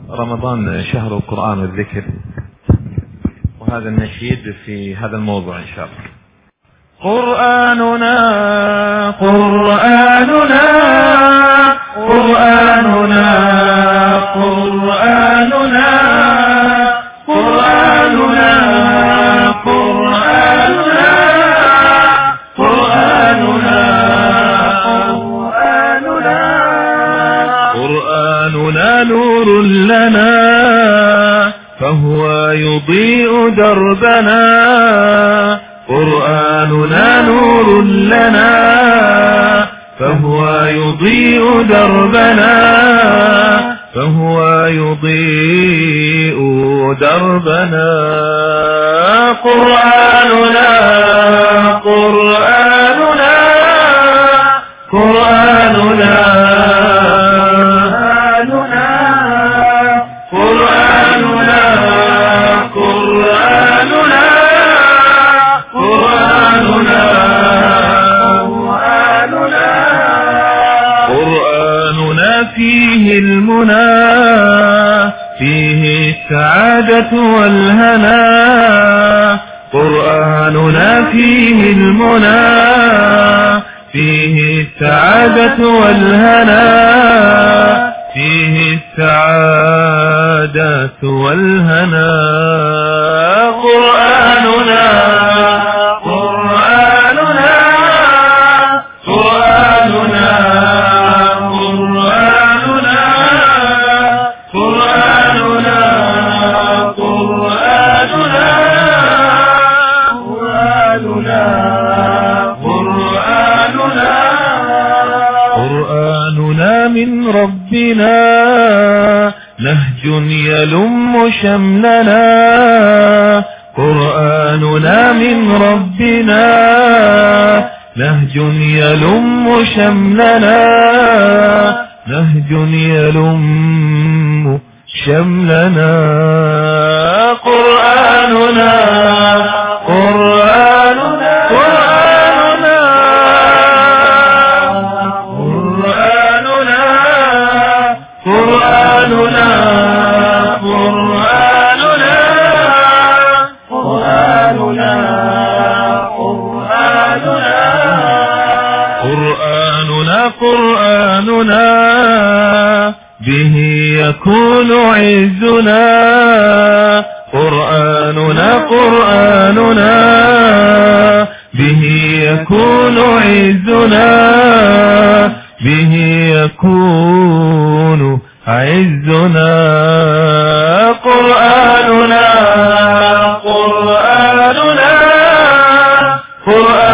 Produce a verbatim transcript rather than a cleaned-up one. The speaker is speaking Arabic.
رمضان شهر القرآن والذكر، وهذا النشيد في هذا الموضوع إن شاء الله. قرآننا قرآننا قرآننا قرآننا قرآننا قرآننا قرآننا قرآننا قرآننا نور لنا فهو يضيء دربنا، قرآننا نور لنا فهو يضيء دربنا، فهو يضيء دربنا. قرآننا قرآننا قرآننا قرآننا قرآننا قرآننا قرآننا فيه المنى، فيه السعادة والهنا، قرآننا فيه المنى، فيه السعادة والهنا، فيه السعادة والهنا. قرآننا قرآننا قرآننا قرآننا قرآننا قرآننا قرآننا قرآننا قرآننا من ربنا نهج يلم شملنا، قرآننا من ربنا نهج يلم شملنا، نهج يلم شملنا. قرآننا قرآننا قرآننا قرآننا قرآننا قرآننا قرآننا قرآننا قرآننا به يكون عزنا، قرآننا قرآننا به يكون عزنا، به يكون عزنا. قرآننا قرآننا قرآننا